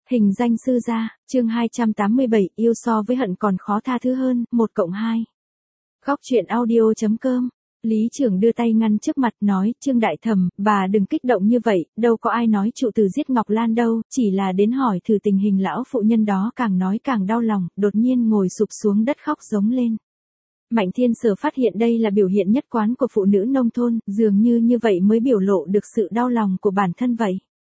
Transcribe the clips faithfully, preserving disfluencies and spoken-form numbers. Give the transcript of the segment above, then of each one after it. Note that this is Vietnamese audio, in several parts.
Hình danh sư gia, chương hai trăm tám mươi bảy, yêu so với hận còn khó tha thứ hơn, một cộng hai. Góc truyện audio.com. Lý trưởng đưa tay ngăn trước mặt nói, Trương Đại Thẩm, bà đừng kích động như vậy, đâu có ai nói trụ tử giết Ngọc Lan đâu, chỉ là đến hỏi thử tình hình lão phụ nhân đó. Càng nói càng đau lòng, đột nhiên ngồi sụp xuống đất khóc giống lên. Mạnh Thiên Sở phát hiện đây là biểu hiện nhất quán của phụ nữ nông thôn, dường như như vậy mới biểu lộ được sự đau lòng của bản thân vậy.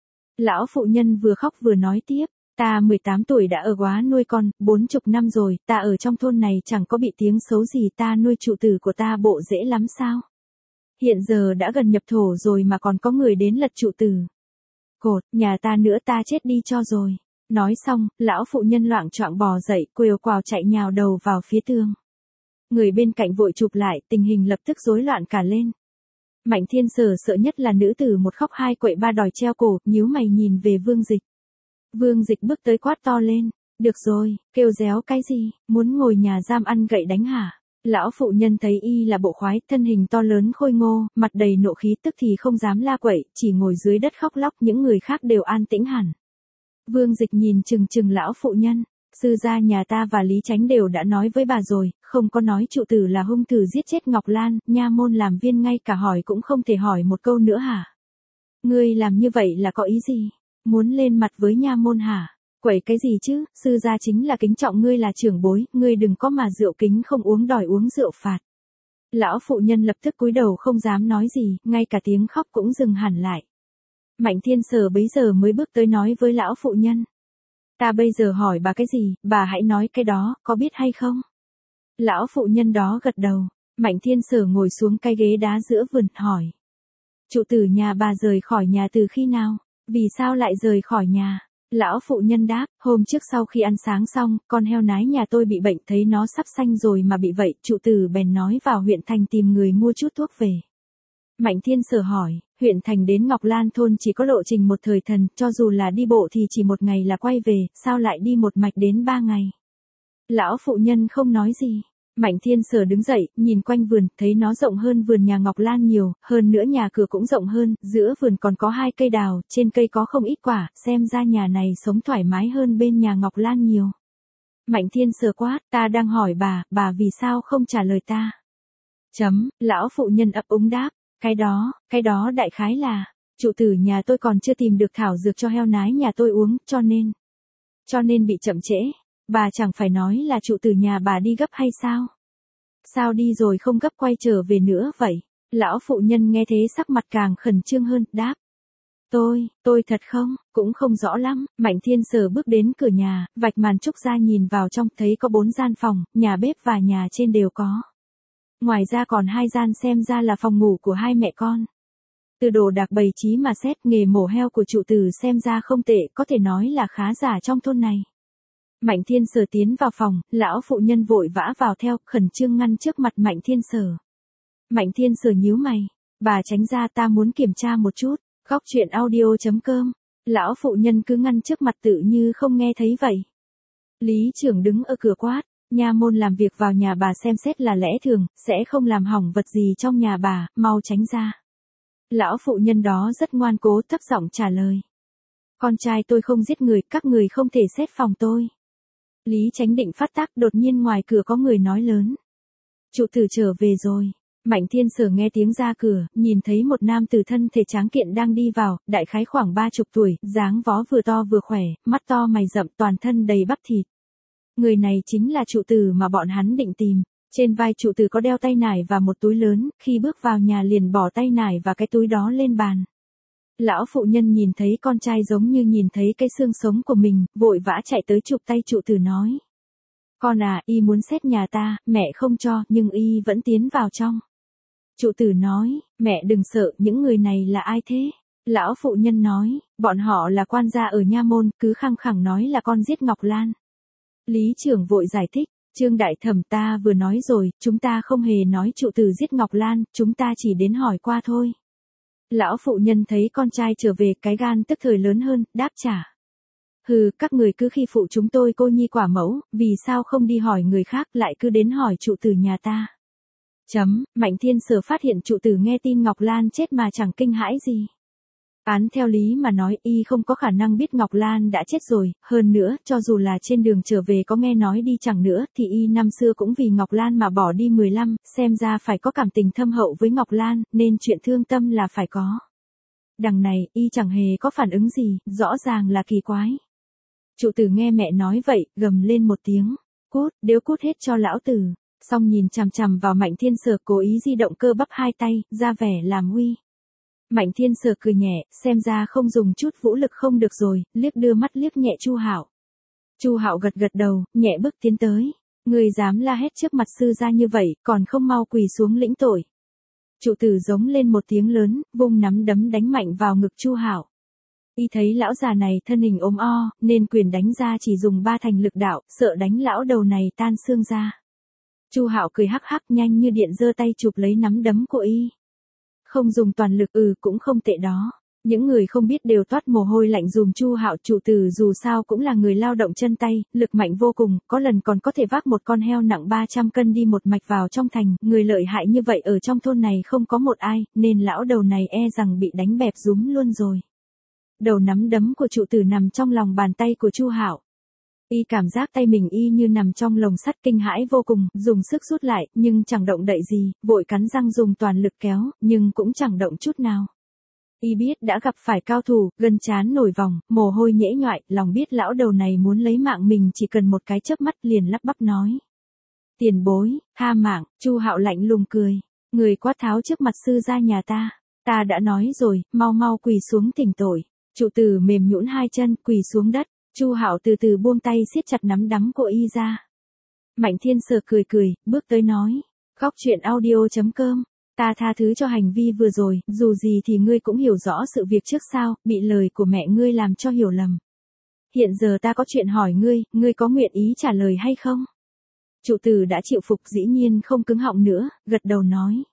Lão phụ nhân vừa khóc vừa nói tiếp, ta mười tám tuổi đã ở góa nuôi con, bốn chục năm rồi, ta ở trong thôn này chẳng có bị tiếng xấu gì, ta nuôi trụ tử của ta bộ dễ lắm sao? Hiện giờ đã gần nhập thổ rồi mà còn có người đến lật trụ tử. Cột, nhà ta nữa ta chết đi cho rồi. Nói xong, lão phụ nhân loạng choạng bò dậy, quều quào chạy nhào đầu vào phía tường. Người bên cạnh vội chụp lại, tình hình lập tức rối loạn cả lên. Mạnh Thiên Sở sợ nhất là nữ tử một khóc hai quậy ba đòi treo cổ, nhíu mày nhìn về Vương Dịch. Vương Dịch bước tới quát to lên, được rồi, kêu réo cái gì, muốn ngồi nhà giam ăn gậy đánh hả? Lão phụ nhân thấy y là bộ khoái, thân hình to lớn khôi ngô, mặt đầy nộ khí, tức thì không dám la quậy, chỉ ngồi dưới đất khóc lóc, những người khác đều an tĩnh hẳn. Vương Dịch nhìn chừng chừng lão phụ nhân, sư gia nhà ta và Lý Chánh đều đã nói với bà rồi, không có nói trụ tử là hung thủ giết chết Ngọc Lan, nha môn làm viên ngay cả hỏi cũng không thể hỏi một câu nữa hả? Ngươi làm như vậy là có ý gì? Muốn lên mặt với nha môn hả? Quậy cái gì chứ, sư gia chính là kính trọng ngươi là trưởng bối, ngươi đừng có mà rượu kính không uống đòi uống rượu phạt. Lão phụ nhân lập tức cúi đầu không dám nói gì, ngay cả tiếng khóc cũng dừng hẳn lại. Mạnh Thiên Sở bấy giờ mới bước tới nói với lão phụ nhân. Ta bây giờ hỏi bà cái gì, bà hãy nói cái đó, có biết hay không? Lão phụ nhân đó gật đầu, Mạnh Thiên Sở ngồi xuống cái ghế đá giữa vườn, hỏi. Trụ tử nhà bà rời khỏi nhà từ khi nào? Vì sao lại rời khỏi nhà? Lão phụ nhân đáp, hôm trước sau khi ăn sáng xong, con heo nái nhà tôi bị bệnh, thấy nó sắp sanh rồi mà bị vậy, trụ tử bèn nói vào huyện thành tìm người mua chút thuốc về. Mạnh Thiên Sở hỏi, huyện thành đến Ngọc Lan thôn chỉ có lộ trình một thời thần, cho dù là đi bộ thì chỉ một ngày là quay về, sao lại đi một mạch đến ba ngày? Lão phụ nhân không nói gì. Mạnh Thiên Sở đứng dậy, nhìn quanh vườn, thấy nó rộng hơn vườn nhà Ngọc Lan nhiều, hơn nữa nhà cửa cũng rộng hơn, giữa vườn còn có hai cây đào, trên cây có không ít quả, xem ra nhà này sống thoải mái hơn bên nhà Ngọc Lan nhiều. Mạnh Thiên Sở quát, ta đang hỏi bà, bà vì sao không trả lời ta? Chấm, lão phụ nhân ấp úng đáp, cái đó, cái đó đại khái là, trụ tử nhà tôi còn chưa tìm được thảo dược cho heo nái nhà tôi uống, cho nên, cho nên bị chậm trễ. Bà chẳng phải nói là trụ tử nhà bà đi gấp hay sao? Sao đi rồi không gấp quay trở về nữa vậy? Lão phụ nhân nghe thế sắc mặt càng khẩn trương hơn, đáp. Tôi, tôi thật không, cũng không rõ lắm. Mạnh Thiên Sở bước đến cửa nhà, vạch màn trúc ra nhìn vào trong, thấy có bốn gian phòng, nhà bếp và nhà trên đều có. Ngoài ra còn hai gian xem ra là phòng ngủ của hai mẹ con. Từ đồ đạc bày trí mà xét, nghề mổ heo của trụ tử xem ra không tệ, có thể nói là khá giả trong thôn này. Mạnh Thiên Sở tiến vào phòng, lão phụ nhân vội vã vào theo, khẩn trương ngăn trước mặt Mạnh Thiên Sở. Mạnh Thiên Sở nhíu mày, bà tránh ra, ta muốn kiểm tra một chút. Góc truyện audio.com. Lão phụ nhân cứ ngăn trước mặt tự như không nghe thấy vậy. Lý trưởng đứng ở cửa quát, nha môn làm việc vào nhà bà xem xét là lẽ thường, sẽ không làm hỏng vật gì trong nhà bà, mau tránh ra. Lão phụ nhân đó rất ngoan cố, thấp giọng trả lời. Con trai tôi không giết người, các người không thể xét phòng tôi. Lý Chánh định phát tác, đột nhiên ngoài cửa có người nói lớn. Trụ tử trở về rồi. Mạnh Thiên Sở nghe tiếng ra cửa, nhìn thấy một nam tử thân thể tráng kiện đang đi vào, đại khái khoảng ba chục tuổi, dáng vó vừa to vừa khỏe, mắt to mày rậm, toàn thân đầy bắp thịt. Người này chính là trụ tử mà bọn hắn định tìm. Trên vai trụ tử có đeo tay nải và một túi lớn, khi bước vào nhà liền bỏ tay nải và cái túi đó lên bàn. Lão phụ nhân nhìn thấy con trai giống như nhìn thấy cái xương sống của mình, vội vã chạy tới chụp tay trụ tử nói. Con à, y muốn xét nhà ta, mẹ không cho, nhưng y vẫn tiến vào trong. Trụ tử nói, mẹ đừng sợ, những người này là ai thế? Lão phụ nhân nói, bọn họ là quan gia ở nha môn, cứ khăng khăng nói là con giết Ngọc Lan. Lý trưởng vội giải thích, Trương Đại Thẩm ta vừa nói rồi, chúng ta không hề nói trụ tử giết Ngọc Lan, chúng ta chỉ đến hỏi qua thôi. Lão phụ nhân thấy con trai trở về, cái gan tức thời lớn hơn, đáp trả. Hừ, các người cứ khi phụ chúng tôi cô nhi quả mẫu, vì sao không đi hỏi người khác lại cứ đến hỏi trụ tử nhà ta. Chấm, Mạnh Thiên Sở phát hiện trụ tử nghe tin Ngọc Lan chết mà chẳng kinh hãi gì. Án theo lý mà nói y không có khả năng biết Ngọc Lan đã chết rồi, hơn nữa, cho dù là trên đường trở về có nghe nói đi chẳng nữa, thì y năm xưa cũng vì Ngọc Lan mà bỏ đi mười lăm, xem ra phải có cảm tình thâm hậu với Ngọc Lan, nên chuyện thương tâm là phải có. Đằng này, y chẳng hề có phản ứng gì, rõ ràng là kỳ quái. Trụ tử nghe mẹ nói vậy, gầm lên một tiếng, cút, đếu cút hết cho lão tử, xong nhìn chằm chằm vào Mạnh Thiên Sở cố ý di động cơ bắp hai tay, ra vẻ làm uy. Mạnh Thiên Sở cười nhẹ, xem ra không dùng chút vũ lực không được rồi, liếc đưa mắt liếc nhẹ Chu Hạo. Chu Hạo gật gật đầu, nhẹ bước tiến tới. Người dám la hét trước mặt sư gia như vậy, còn không mau quỳ xuống lĩnh tội. Trụ tử giống lên một tiếng lớn, vung nắm đấm đánh mạnh vào ngực Chu Hạo. Y thấy lão già này thân hình ốm o, nên quyền đánh ra chỉ dùng ba thành lực đạo, sợ đánh lão đầu này tan xương ra. Chu Hạo cười hắc hắc nhanh như điện giơ tay chụp lấy nắm đấm của y. Không dùng toàn lực ừ cũng không tệ đó. Những người không biết đều toát mồ hôi lạnh dùm Chu Hạo. Trụ tử dù sao cũng là người lao động chân tay, lực mạnh vô cùng, có lần còn có thể vác một con heo nặng ba trăm cân đi một mạch vào trong thành, người lợi hại như vậy ở trong thôn này không có một ai, nên lão đầu này e rằng bị đánh bẹp rúm luôn rồi. Đầu nắm đấm của trụ tử nằm trong lòng bàn tay của Chu Hạo. Y cảm giác tay mình y như nằm trong lồng sắt kinh hãi vô cùng, dùng sức rút lại, nhưng chẳng động đậy gì, vội cắn răng dùng toàn lực kéo, nhưng cũng chẳng động chút nào. Y biết đã gặp phải cao thủ, gân trán nổi vòng, mồ hôi nhễ nhoại, lòng biết lão đầu này muốn lấy mạng mình chỉ cần một cái chớp mắt liền lắp bắp nói. Tiền bối, tha mạng, Chu Hạo lạnh lùng cười, người quát tháo trước mặt sư gia nhà ta, ta đã nói rồi, mau mau quỳ xuống thỉnh tội. Trụ tử mềm nhũn hai chân, quỳ xuống đất. Chu Hạo từ từ buông tay siết chặt nắm đấm của y ra. Mạnh Thiên Sở cười cười, bước tới nói, góc truyện audio chấm com, ta tha thứ cho hành vi vừa rồi, dù gì thì ngươi cũng hiểu rõ sự việc trước sao, bị lời của mẹ ngươi làm cho hiểu lầm. Hiện giờ ta có chuyện hỏi ngươi, ngươi có nguyện ý trả lời hay không? Trụ tử đã chịu phục dĩ nhiên không cứng họng nữa, gật đầu nói.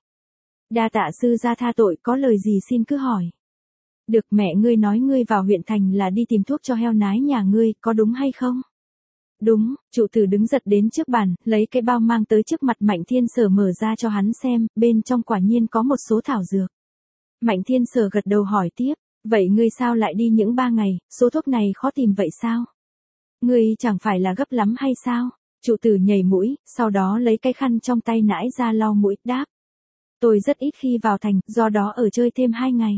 Đa tạ sư gia tha tội, có lời gì xin cứ hỏi. Được, mẹ ngươi nói ngươi vào huyện thành là đi tìm thuốc cho heo nái nhà ngươi, có đúng hay không? Đúng, trụ tử đứng giật đến trước bàn, lấy cái bao mang tới trước mặt Mạnh Thiên Sở mở ra cho hắn xem, bên trong quả nhiên có một số thảo dược. Mạnh Thiên Sở gật đầu hỏi tiếp, vậy ngươi sao lại đi những ba ngày, số thuốc này khó tìm vậy sao? Ngươi chẳng phải là gấp lắm hay sao? Trụ tử nhảy mũi, sau đó lấy cái khăn trong tay nãi ra lau mũi, đáp. Tôi rất ít khi vào thành, do đó ở chơi thêm hai ngày.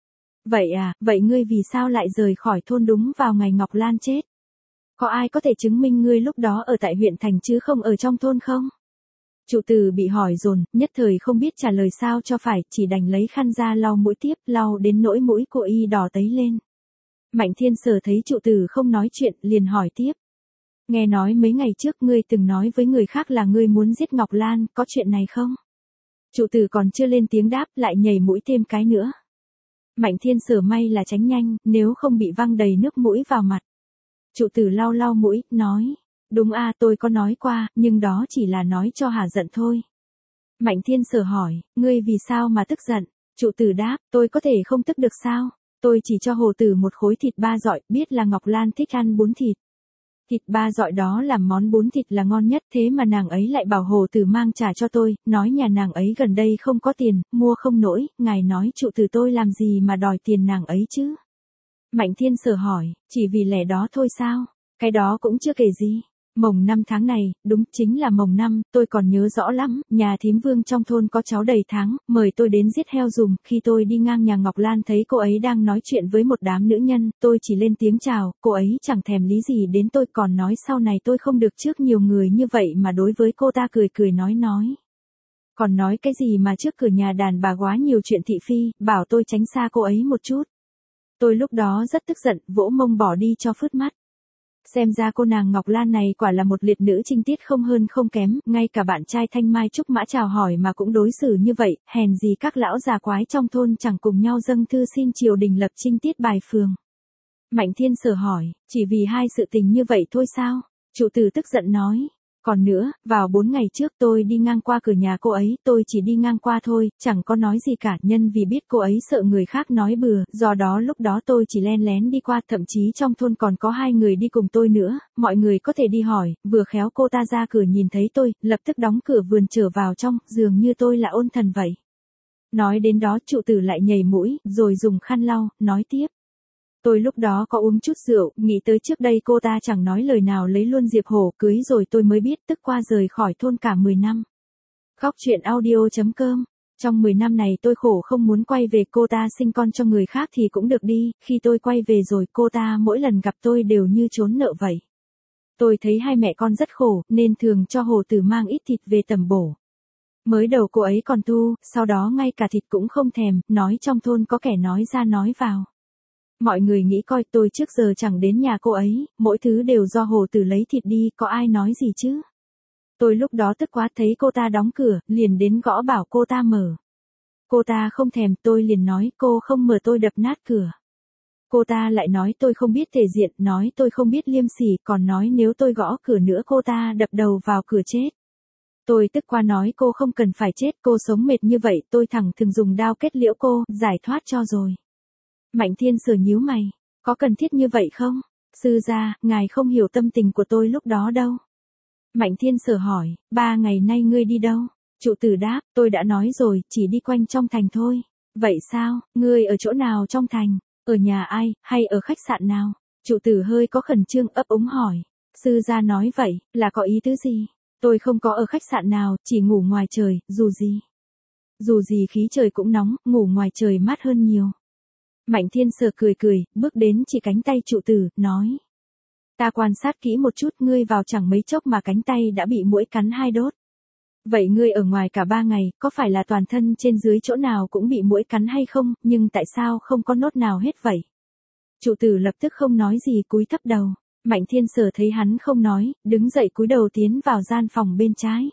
Vậy à, vậy ngươi vì sao lại rời khỏi thôn đúng vào ngày Ngọc Lan chết? Có ai có thể chứng minh ngươi lúc đó ở tại huyện thành chứ không ở trong thôn không? Trụ tử bị hỏi dồn, nhất thời không biết trả lời sao cho phải, chỉ đành lấy khăn ra lau mũi tiếp, lau đến nỗi mũi của y đỏ tấy lên. Mạnh Thiên Sở thấy trụ tử không nói chuyện, liền hỏi tiếp. Nghe nói mấy ngày trước ngươi từng nói với người khác là ngươi muốn giết Ngọc Lan, có chuyện này không? Trụ tử còn chưa lên tiếng đáp, lại nhảy mũi thêm cái nữa. Mạnh Thiên Sở may là tránh nhanh, nếu không bị văng đầy nước mũi vào mặt. Trụ tử lau lau mũi, nói, đúng a tôi có nói qua, nhưng đó chỉ là nói cho hả giận thôi. Mạnh Thiên Sở hỏi, ngươi vì sao mà tức giận? Trụ tử đáp, tôi có thể không tức được sao? Tôi chỉ cho hồ tử một khối thịt ba dọi, biết là Ngọc Lan thích ăn bún thịt. Thịt ba dọi đó làm món bún thịt là ngon nhất, thế mà nàng ấy lại bảo hồ tử mang trả cho tôi, nói nhà nàng ấy gần đây không có tiền, mua không nổi, ngài nói trụ tử tôi làm gì mà đòi tiền nàng ấy chứ? Mạnh Thiên Sở hỏi, chỉ vì lẽ đó thôi sao? Cái đó cũng chưa kể gì. Mồng năm tháng này, đúng chính là mồng năm, tôi còn nhớ rõ lắm, nhà thím Vương trong thôn có cháu đầy tháng, mời tôi đến giết heo dùm, khi tôi đi ngang nhà Ngọc Lan thấy cô ấy đang nói chuyện với một đám nữ nhân, tôi chỉ lên tiếng chào, cô ấy chẳng thèm lý gì đến tôi, còn nói sau này tôi không được trước nhiều người như vậy mà đối với cô ta cười cười nói nói. Còn nói cái gì mà trước cửa nhà đàn bà quá nhiều chuyện thị phi, bảo tôi tránh xa cô ấy một chút. Tôi lúc đó rất tức giận, vỗ mông bỏ đi cho phứt mắt. Xem ra cô nàng Ngọc Lan này quả là một liệt nữ trinh tiết không hơn không kém, ngay cả bạn trai Thanh Mai Trúc Mã chào hỏi mà cũng đối xử như vậy, hèn gì các lão già quái trong thôn chẳng cùng nhau dâng thư xin triều đình lập trinh tiết bài phường. Mạnh Thiên Sở hỏi, chỉ vì hai sự tình như vậy thôi sao? Trụ tử tức giận nói. Còn nữa, vào bốn ngày trước tôi đi ngang qua cửa nhà cô ấy, tôi chỉ đi ngang qua thôi, chẳng có nói gì cả, nhân vì biết cô ấy sợ người khác nói bừa, do đó lúc đó tôi chỉ len lén đi qua, thậm chí trong thôn còn có hai người đi cùng tôi nữa, mọi người có thể đi hỏi, vừa khéo cô ta ra cửa nhìn thấy tôi, lập tức đóng cửa vườn trở vào trong, dường như tôi là ôn thần vậy. Nói đến đó trụ tử lại nhảy mũi, rồi dùng khăn lau, nói tiếp. Tôi lúc đó có uống chút rượu, nghĩ tới trước đây cô ta chẳng nói lời nào lấy luôn Diệp Hổ cưới rồi tôi mới biết tức qua rời khỏi thôn cả mười năm. Khóc chuyện audio.com. Trong mười năm này tôi khổ không muốn quay về, cô ta sinh con cho người khác thì cũng được đi, khi tôi quay về rồi cô ta mỗi lần gặp tôi đều như trốn nợ vậy. Tôi thấy hai mẹ con rất khổ, nên thường cho Hồ Tử mang ít thịt về tẩm bổ. Mới đầu cô ấy còn thu, sau đó ngay cả thịt cũng không thèm, nói trong thôn có kẻ nói ra nói vào. Mọi người nghĩ coi tôi trước giờ chẳng đến nhà cô ấy, mỗi thứ đều do Hồ Tử lấy thịt đi, có ai nói gì chứ. Tôi lúc đó tức quá thấy cô ta đóng cửa, liền đến gõ bảo cô ta mở. Cô ta không thèm, tôi liền nói cô không mở tôi đập nát cửa. Cô ta lại nói tôi không biết thể diện, nói tôi không biết liêm sỉ, còn nói nếu tôi gõ cửa nữa cô ta đập đầu vào cửa chết. Tôi tức quá nói cô không cần phải chết, cô sống mệt như vậy, tôi thẳng thừng dùng đao kết liễu cô, giải thoát cho rồi. Mạnh Thiên Sở nhíu mày, có cần thiết như vậy không? Sư gia, ngài không hiểu tâm tình của tôi lúc đó đâu. Mạnh Thiên Sở hỏi, ba ngày nay ngươi đi đâu? Trụ tử đáp, tôi đã nói rồi, chỉ đi quanh trong thành thôi. Vậy sao, ngươi ở chỗ nào trong thành? Ở nhà ai, hay ở khách sạn nào? Trụ tử hơi có khẩn trương ấp úng hỏi. Sư gia nói vậy, là có ý tứ gì? Tôi không có ở khách sạn nào, chỉ ngủ ngoài trời, dù gì. Dù gì khí trời cũng nóng, ngủ ngoài trời mát hơn nhiều. Mạnh Thiên Sở cười cười, bước đến chỉ cánh tay trụ tử, nói. Ta quan sát kỹ một chút, ngươi vào chẳng mấy chốc mà cánh tay đã bị muỗi cắn hai đốt. Vậy ngươi ở ngoài cả ba ngày, có phải là toàn thân trên dưới chỗ nào cũng bị muỗi cắn hay không, nhưng tại sao không có nốt nào hết vậy? Trụ tử lập tức không nói gì, cúi thấp đầu. Mạnh Thiên Sở thấy hắn không nói, đứng dậy cúi đầu tiến vào gian phòng bên trái.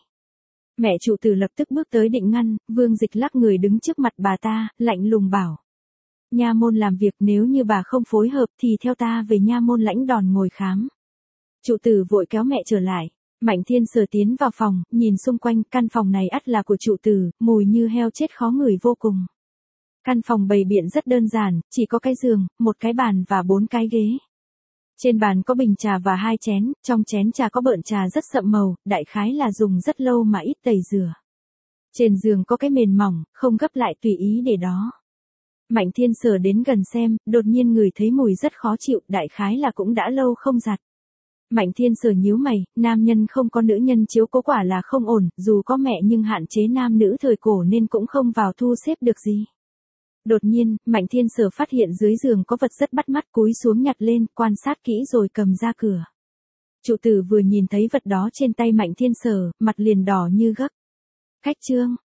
Mẹ trụ tử lập tức bước tới định ngăn, Vương Dịch lắc người đứng trước mặt bà ta, lạnh lùng bảo. Nha môn làm việc, nếu như bà không phối hợp thì theo ta về nha môn lãnh đòn ngồi khám. Trụ tử vội kéo mẹ trở lại. Mạnh Thiên Sở tiến vào phòng, nhìn xung quanh, căn phòng này ắt là của trụ tử, mùi như heo chết khó ngửi vô cùng. Căn phòng bày biện rất đơn giản, chỉ có cái giường, một cái bàn và bốn cái ghế. Trên bàn có bình trà và hai chén, trong chén trà có bợn trà rất sậm màu, đại khái là dùng rất lâu mà ít tẩy rửa. Trên giường có cái mền mỏng, không gấp lại tùy ý để đó. Mạnh Thiên Sở đến gần xem, đột nhiên ngửi thấy mùi rất khó chịu, đại khái là cũng đã lâu không giặt. Mạnh Thiên Sở nhíu mày, nam nhân không có nữ nhân chiếu cố quả là không ổn, dù có mẹ nhưng hạn chế nam nữ thời cổ nên cũng không vào thu xếp được gì. Đột nhiên, Mạnh Thiên Sở phát hiện dưới giường có vật rất bắt mắt, cúi xuống nhặt lên, quan sát kỹ rồi cầm ra cửa. Trụ tử vừa nhìn thấy vật đó trên tay Mạnh Thiên Sở, mặt liền đỏ như gấc. Khách trương,